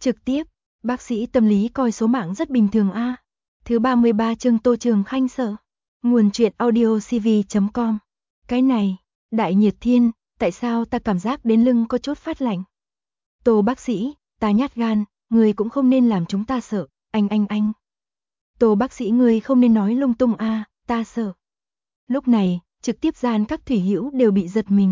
Trực tiếp, bác sĩ tâm lý coi số mạng rất bình thường a. Thứ 33 chương Tô Trường Khanh sợ. Nguồn truyện audiocv.com. Cái này, Đại Nhiệt Thiên, tại sao ta cảm giác đến lưng có chút phát lạnh? Tô bác sĩ, ta nhát gan, người cũng không nên làm chúng ta sợ, anh. Tô bác sĩ người không nên nói lung tung a, ta sợ. Lúc này, trực tiếp gian các thủy hữu đều bị giật mình.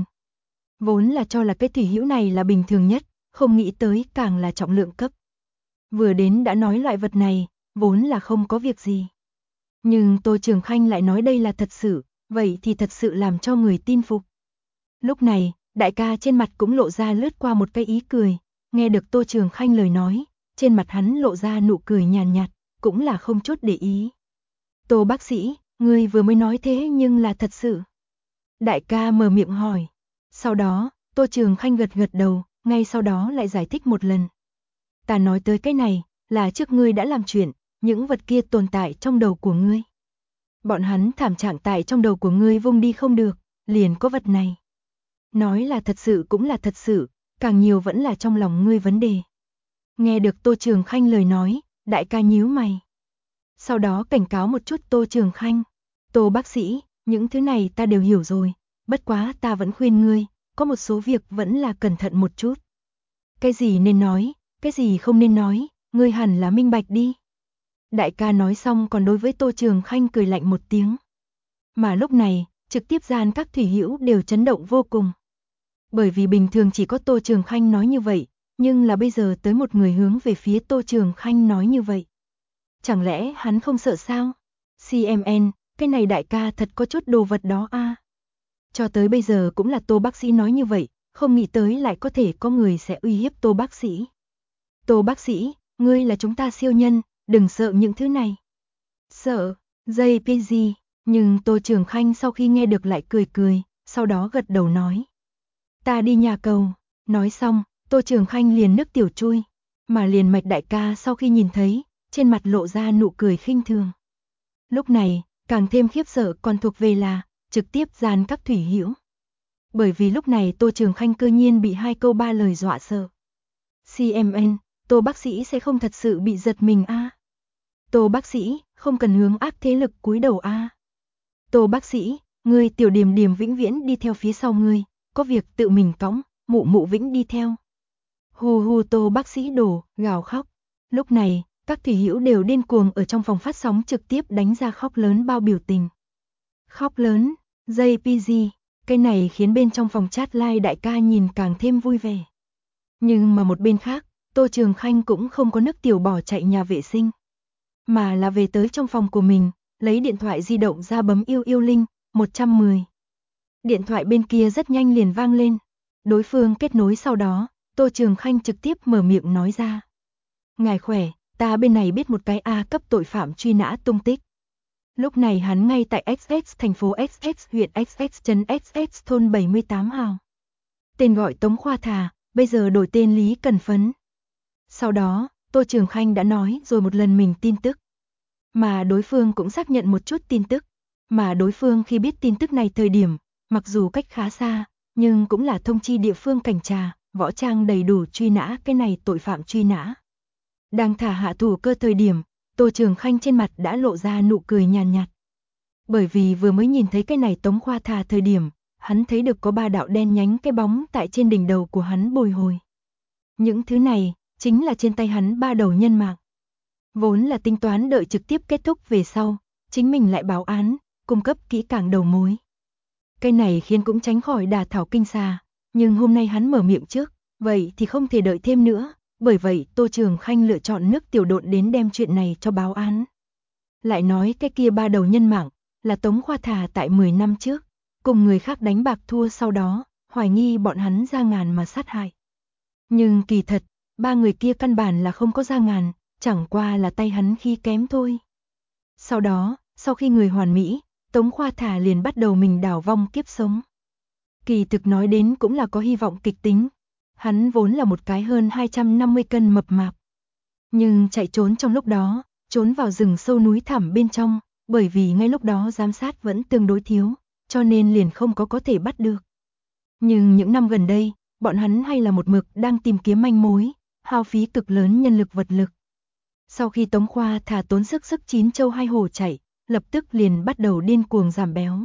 Vốn là cho là cái thủy hữu này là bình thường nhất, không nghĩ tới càng là trọng lượng cấp. Vừa đến đã nói loại vật này, vốn là không có việc gì. Nhưng Tô Trường Khanh lại nói đây là thật sự, vậy thì thật sự làm cho người tin phục. Lúc này, đại ca trên mặt cũng lộ ra lướt qua một cái ý cười, nghe được Tô Trường Khanh lời nói, trên mặt hắn lộ ra nụ cười nhàn nhạt, cũng là không chút để ý. Tô bác sĩ, ngươi vừa mới nói thế nhưng là thật sự. Đại ca mở miệng hỏi. Sau đó, Tô Trường Khanh gật gật đầu, ngay sau đó lại giải thích một lần. Ta nói tới cái này, là trước ngươi đã làm chuyện, những vật kia tồn tại trong đầu của ngươi. Bọn hắn thảm trạng tại trong đầu của ngươi vung đi không được, liền có vật này. Nói là thật sự cũng là thật sự, càng nhiều vẫn là trong lòng ngươi vấn đề. Nghe được Tô Trường Khanh lời nói, đại ca nhíu mày. Sau đó cảnh cáo một chút Tô Trường Khanh. Tô bác sĩ, những thứ này ta đều hiểu rồi, bất quá ta vẫn khuyên ngươi, có một số việc vẫn là cẩn thận một chút. Cái gì nên nói, cái gì không nên nói, ngươi hẳn là minh bạch đi. Đại ca nói xong còn đối với Tô Trường Khanh cười lạnh một tiếng. Mà lúc này, trực tiếp gian các thủy hữu đều chấn động vô cùng. Bởi vì bình thường chỉ có Tô Trường Khanh nói như vậy, nhưng là bây giờ tới một người hướng về phía Tô Trường Khanh nói như vậy. Chẳng lẽ hắn không sợ sao? CMN, cái này đại ca thật có chút đồ vật đó a. Cho tới bây giờ cũng là Tô bác sĩ nói như vậy, không nghĩ tới lại có thể có người sẽ uy hiếp Tô bác sĩ. Tô bác sĩ, ngươi là chúng ta siêu nhân, đừng sợ những thứ này. Sợ, JPG, nhưng Tô Trường Khanh sau khi nghe được lại cười, sau đó gật đầu nói. Ta đi nhà cầu, nói xong, Tô Trường Khanh liền nước tiểu chui, mà liền mạch đại ca sau khi nhìn thấy, trên mặt lộ ra nụ cười khinh thường. Lúc này, càng thêm khiếp sợ còn thuộc về là, trực tiếp gian các thủy hữu. Bởi vì lúc này Tô Trường Khanh cơ nhiên bị 2 câu 3 lời dọa sợ. CMN, Tô bác sĩ sẽ không thật sự bị giật mình a. Tô bác sĩ, không cần hướng ác thế lực cúi đầu a. Tô bác sĩ, ngươi tiểu Điềm Điềm vĩnh viễn đi theo phía sau ngươi, có việc tự mình cõng, mụ vĩnh đi theo. Hù Tô bác sĩ đổ, gào khóc. Lúc này, các thủy hữu đều điên cuồng ở trong phòng phát sóng trực tiếp đánh ra khóc lớn bao biểu tình. Khóc lớn, JPG, cái này khiến bên trong phòng chat live đại ca nhìn càng thêm vui vẻ. Nhưng mà một bên khác, Tô Trường Khanh cũng không có nước tiểu bỏ chạy nhà vệ sinh, mà là về tới trong phòng của mình, lấy điện thoại di động ra bấm yêu linh, 110. Điện thoại bên kia rất nhanh liền vang lên. Đối phương kết nối sau đó, Tô Trường Khanh trực tiếp mở miệng nói ra. Ngài khỏe, ta bên này biết một cái A cấp tội phạm truy nã tung tích. Lúc này hắn ngay tại XX thành phố XX huyện XX trấn XX thôn 78 hào. Tên gọi Tống Khoa Thà, bây giờ đổi tên Lý Cần Phấn. Sau đó, Tô Trường Khanh đã nói rồi một lần mình tin tức. Mà đối phương cũng xác nhận một chút tin tức. Mà đối phương khi biết tin tức này thời điểm, mặc dù cách khá xa, nhưng cũng là thông chi địa phương cảnh trà, võ trang đầy đủ truy nã cái này tội phạm truy nã. Đang thả hạ thủ cơ thời điểm, Tô Trường Khanh trên mặt đã lộ ra nụ cười nhàn nhạt. Bởi vì vừa mới nhìn thấy cái này Tống Khoa Thà thời điểm, hắn thấy được có 3 đạo đen nhánh cái bóng tại trên đỉnh đầu của hắn bồi hồi. Những thứ này, chính là trên tay hắn 3 đầu nhân mạng. Vốn là tính toán đợi trực tiếp kết thúc về sau, chính mình lại báo án, cung cấp kỹ càng đầu mối. Cái này khiến cũng tránh khỏi đả thảo kinh xà, nhưng hôm nay hắn mở miệng trước, vậy thì không thể đợi thêm nữa, bởi vậy Tô Trường Khanh lựa chọn nước tiểu độn đến đem chuyện này cho báo án. Lại nói cái kia 3 đầu nhân mạng, là Tống Khoa Thà tại 10 năm trước, cùng người khác đánh bạc thua sau đó, hoài nghi bọn hắn ra ngàn mà sát hại. Nhưng kỳ thật, 3 người kia căn bản là không có ra ngàn, chẳng qua là tay hắn khi kém thôi. Sau đó, sau khi người hoàn mỹ, Tống Khoa Thà liền bắt đầu mình đảo vong kiếp sống. Kỳ thực nói đến cũng là có hy vọng kịch tính. Hắn vốn là một cái hơn 250 cân mập mạp. Nhưng chạy trốn trong lúc đó, trốn vào rừng sâu núi thẳm bên trong, bởi vì ngay lúc đó giám sát vẫn tương đối thiếu, cho nên liền không có thể bắt được. Nhưng những năm gần đây, bọn hắn hay là một mực đang tìm kiếm manh mối, hao phí cực lớn nhân lực vật lực. Sau khi Tống Khoa thả tốn sức chín châu hai hổ chạy, lập tức liền bắt đầu điên cuồng giảm béo.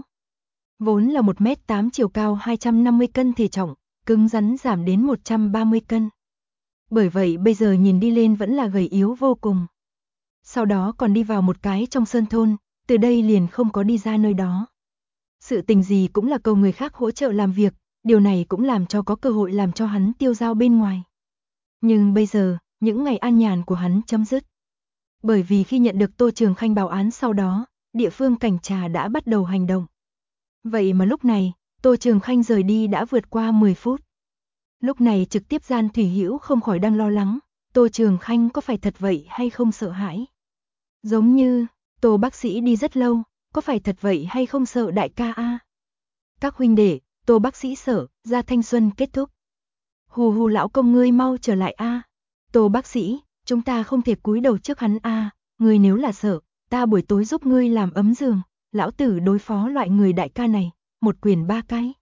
Vốn là 1m8 chiều cao 250 cân thể trọng, cứng rắn giảm đến 130 cân. Bởi vậy bây giờ nhìn đi lên vẫn là gầy yếu vô cùng. Sau đó còn đi vào một cái trong sơn thôn, từ đây liền không có đi ra nơi đó. Sự tình gì cũng là cầu người khác hỗ trợ làm việc, điều này cũng làm cho có cơ hội làm cho hắn tiêu dao bên ngoài. Nhưng bây giờ, những ngày an nhàn của hắn chấm dứt. Bởi vì khi nhận được Tô Trường Khanh báo án sau đó, địa phương cảnh trà đã bắt đầu hành động. Vậy mà lúc này, Tô Trường Khanh rời đi đã vượt qua 10 phút. Lúc này trực tiếp gian Thủy Hữu không khỏi đang lo lắng, Tô Trường Khanh có phải thật vậy hay không sợ hãi. Giống như, Tô bác sĩ đi rất lâu, có phải thật vậy hay không sợ đại ca a? Các huynh đệ, Tô bác sĩ sợ, ra thanh xuân kết thúc. Hù hù lão công ngươi mau trở lại a. Tô bác sĩ, chúng ta không thể cúi đầu trước hắn a, ngươi nếu là sợ, ta buổi tối giúp ngươi làm ấm giường, lão tử đối phó loại người đại ca này, một quyền ba cái.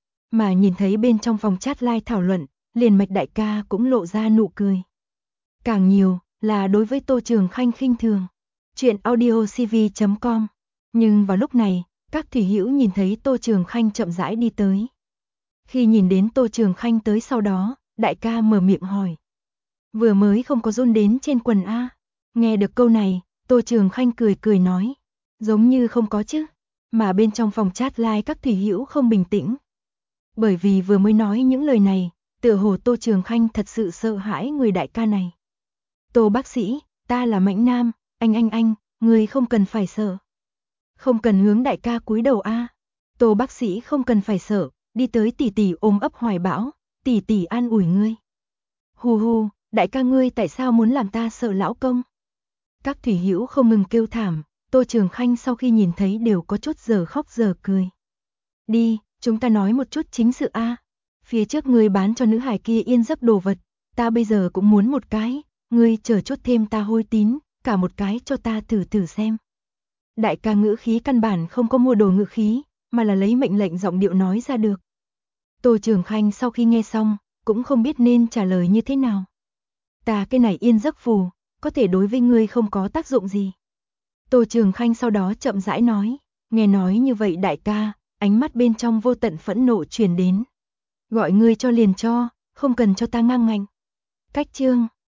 Mà nhìn thấy bên trong phòng chat live thảo luận, liền mạch đại ca cũng lộ ra nụ cười. Càng nhiều là đối với Tô Trường Khanh khinh thường. Chuyện audiocv.com. Nhưng vào lúc này, các thủy hữu nhìn thấy Tô Trường Khanh chậm rãi đi tới. Khi nhìn đến Tô Trường Khanh tới sau đó, đại ca mở miệng hỏi. Vừa mới không có run đến trên quần a. Nghe được câu này, Tô Trường Khanh cười cười nói. Giống như không có chứ. Mà bên trong phòng chat live các thủy hữu không bình tĩnh. Bởi vì vừa mới nói những lời này, tựa hồ Tô Trường Khanh thật sự sợ hãi người đại ca này. Tô bác sĩ, ta là Mãnh Nam, anh, người không cần phải sợ. Không cần hướng đại ca cúi đầu a. Tô bác sĩ không cần phải sợ, đi tới tỷ tỷ ôm ấp hoài bão, tỷ tỷ an ủi ngươi. Hù hù, đại ca ngươi tại sao muốn làm ta sợ lão công? Các thủy hữu không ngừng kêu thảm, Tô Trường Khanh sau khi nhìn thấy đều có chút giờ khóc giờ cười. Đi, chúng ta nói một chút chính sự a. Phía trước ngươi bán cho nữ hải kia yên giấc đồ vật, ta bây giờ cũng muốn một cái, ngươi chờ chút thêm ta hôi tín, cả một cái cho ta thử xem. Đại ca ngữ khí căn bản không có mua đồ ngữ khí, mà là lấy mệnh lệnh giọng điệu nói ra được. Tô Trường Khanh sau khi nghe xong, cũng không biết nên trả lời như thế nào. Ta cái này yên giấc phù, có thể đối với ngươi không có tác dụng gì. Tô Trường Khanh sau đó chậm rãi nói, nghe nói như vậy đại ca, ánh mắt bên trong vô tận phẫn nộ truyền đến. Gọi ngươi cho liền cho, không cần cho ta ngang ngạnh. Cách chương